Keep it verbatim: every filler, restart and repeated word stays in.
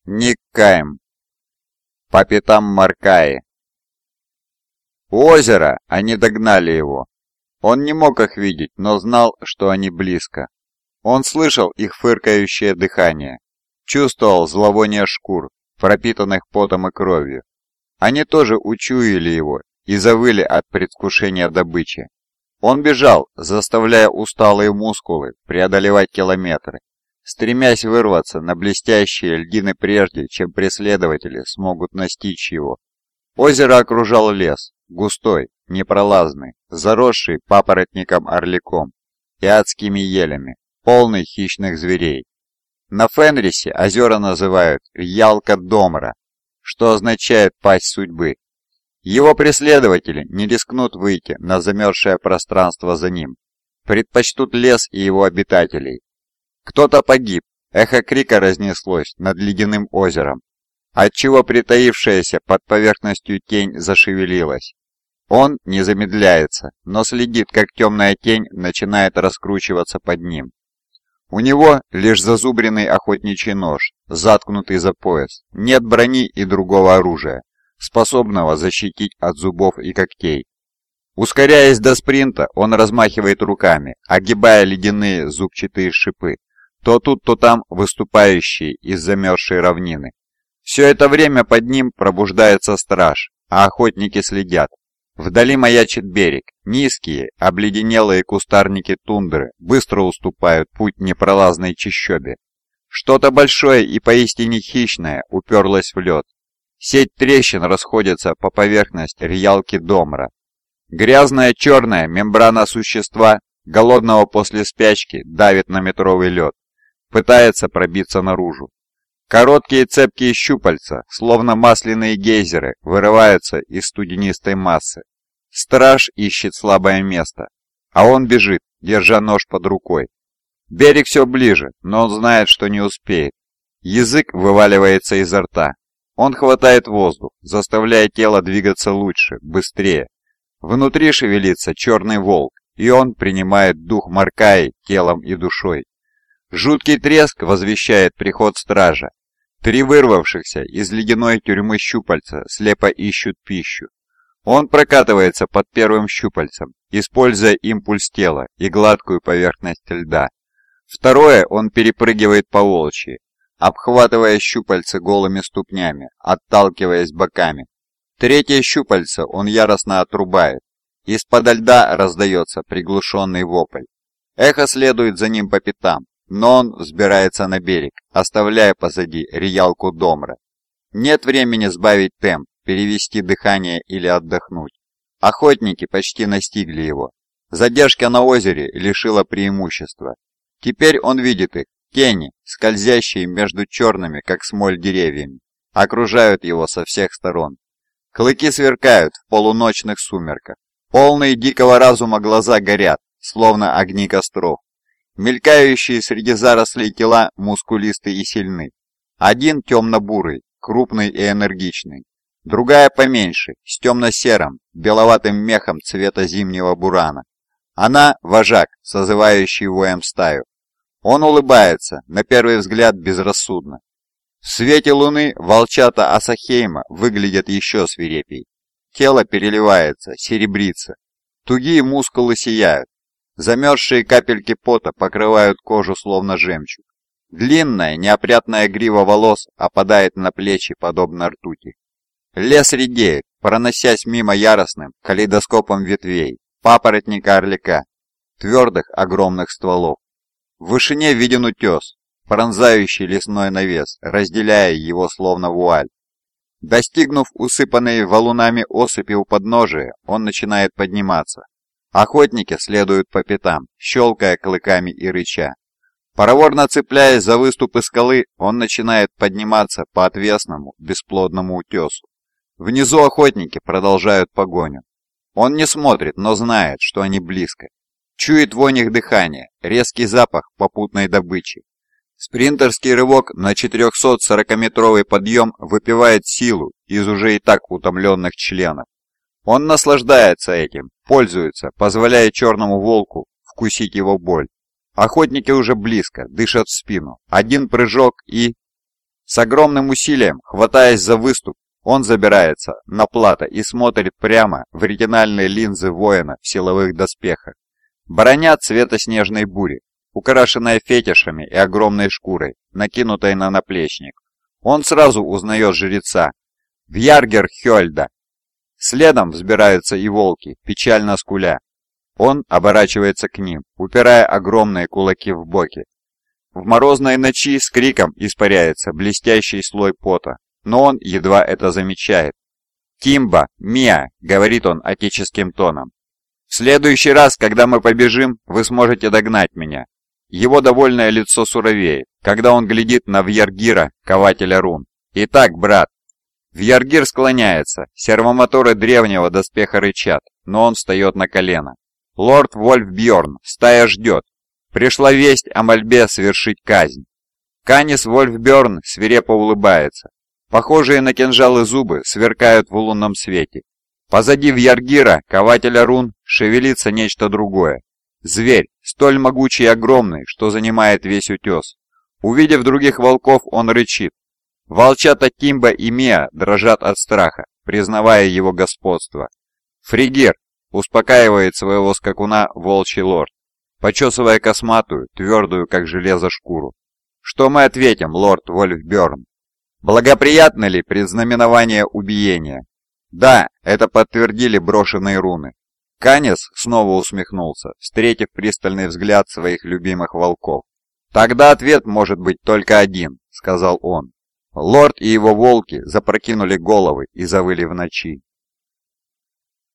Ник Кайм. По пятам Маркаи. У озера они догнали его. Он не мог их видеть, но знал, что они близко. Он слышал их фыркающее дыхание, чувствовал зловоние шкур, пропитанных потом и кровью. Они тоже учуяли его и завыли от предвкушения добычи. Он бежал, заставляя усталые мускулы преодолевать километры, стремясь вырваться на блестящие льдины прежде, чем преследователи смогут настичь его. Озеро окружал лес, густой, непролазный, заросший папоротником-орликом и адскими елями, полный хищных зверей. На Фенрисе озера называют Ялка-Домра, что означает «пасть судьбы». Его преследователи не рискнут выйти на замерзшее пространство за ним, предпочтут лес и его обитателей. Кто-то погиб, эхо крика разнеслось над ледяным озером, отчего притаившаяся под поверхностью тень зашевелилась. Он не замедляется, но следит, как темная тень начинает раскручиваться под ним. У него лишь зазубренный охотничий нож, заткнутый за пояс, нет брони и другого оружия, способного защитить от зубов и когтей. Ускоряясь до спринта, он размахивает руками, огибая ледяные зубчатые шипы, то тут, то там выступающие из замерзшей равнины. Все это время под ним пробуждается страж, а охотники следят. Вдали маячит берег, низкие, обледенелые кустарники тундры быстро уступают путь непролазной чащобе. Что-то большое и поистине хищное уперлось в лед. Сеть трещин расходится по поверхности Рьялки Домра. Грязная черная мембрана существа, голодного после спячки, давит на метровый лед, пытается пробиться наружу. Короткие цепкие щупальца, словно масляные гейзеры, вырываются из студенистой массы. Страж ищет слабое место, а он бежит, держа нож под рукой. Берег все ближе, но он знает, что не успеет. Язык вываливается изо рта. Он хватает воздух, заставляя тело двигаться лучше, быстрее. Внутри шевелится черный волк, и он принимает дух Маркаи телом и душой. Жуткий треск возвещает приход стража. Три вырвавшихся из ледяной тюрьмы щупальца слепо ищут пищу. Он прокатывается под первым щупальцем, используя импульс тела и гладкую поверхность льда. Второе он перепрыгивает по волчьи, обхватывая щупальца голыми ступнями, отталкиваясь боками. Третье щупальце он яростно отрубает. Из-под льда раздается приглушенный вопль. Эхо следует за ним по пятам, но он взбирается на берег, оставляя позади Рьялку Домра. Нет времени сбавить темп, перевести дыхание или отдохнуть. Охотники почти настигли его. Задержка на озере лишила преимущества. Теперь он видит их, тени, скользящие между черными, как смоль, деревьями, окружают его со всех сторон. Клыки сверкают в полуночных сумерках. Полные дикого разума глаза горят, словно огни костров. Мелькающие среди зарослей тела мускулисты и сильны. Один темно-бурый, крупный и энергичный. Другая поменьше, с темно-серым, беловатым мехом цвета зимнего бурана. Она – вожак, созывающий воем стаю. Он улыбается, на первый взгляд безрассудно. В свете луны волчата Асахейма выглядят еще свирепей. Тело переливается, серебрится. Тугие мускулы сияют. Замерзшие капельки пота покрывают кожу словно жемчуг. Длинная, неопрятная грива волос опадает на плечи, подобно ртути. Лес редеет, проносясь мимо яростным калейдоскопом ветвей, папоротника орлика, твердых огромных стволов. В вышине виден утес, пронзающий лесной навес, разделяя его словно вуаль. Достигнув усыпанной валунами осыпи у подножия, он начинает подниматься. Охотники следуют по пятам, щелкая клыками и рыча. Проворно цепляясь за выступы скалы, он начинает подниматься по отвесному, бесплодному утесу. Внизу охотники продолжают погоню. Он не смотрит, но знает, что они близко. Чует вонь их дыхания, резкий запах попутной добычи. Спринтерский рывок на четырехсотсорокаметровый подъем выпивает силу из уже и так утомленных членов. Он наслаждается этим, пользуется, позволяя черному волку вкусить его боль. Охотники уже близко, дышат в спину. Один прыжок и... С огромным усилием, хватаясь за выступ, он забирается на плато и смотрит прямо в ретинальные линзы воина в силовых доспехах. Броня цвета снежной бури, украшенная фетишами и огромной шкурой, накинутой на наплечник. Он сразу узнает жреца, Вьяргер Хёльда. Следом взбираются и волки, печально скуля. Он оборачивается к ним, упирая огромные кулаки в боки. В морозной ночи с криком испаряется блестящий слой пота, но он едва это замечает. «Кимба, Миа», — говорит он отеческим тоном. «В следующий раз, когда мы побежим, вы сможете догнать меня». Его довольное лицо суровеет, когда он глядит на Вьяргира, кователя рун. «Итак, брат». Вьяргир склоняется, сервомоторы древнего доспеха рычат, но он встает на колено. «Лорд Вольфбьорн, стая ждет. Пришла весть о мольбе совершить казнь». Канис Вольфбьорн свирепо улыбается. Похожие на кинжалы зубы сверкают в лунном свете. Позади Вьяргира, кователя рун, шевелится нечто другое. Зверь, столь могучий и огромный, что занимает весь утес. Увидев других волков, он рычит. Волчата Кимба и Миа дрожат от страха, признавая его господство. «Фригир!» — успокаивает своего скакуна волчий лорд, почесывая косматую, твердую, как железо, шкуру. «Что мы ответим, лорд Вольфбьорн? Благоприятно ли предзнаменование убиения?» «Да, это подтвердили брошенные руны». Канис снова усмехнулся, встретив пристальный взгляд своих любимых волков. «Тогда ответ может быть только один», — сказал он. Лорд и его волки запрокинули головы и завыли в ночи.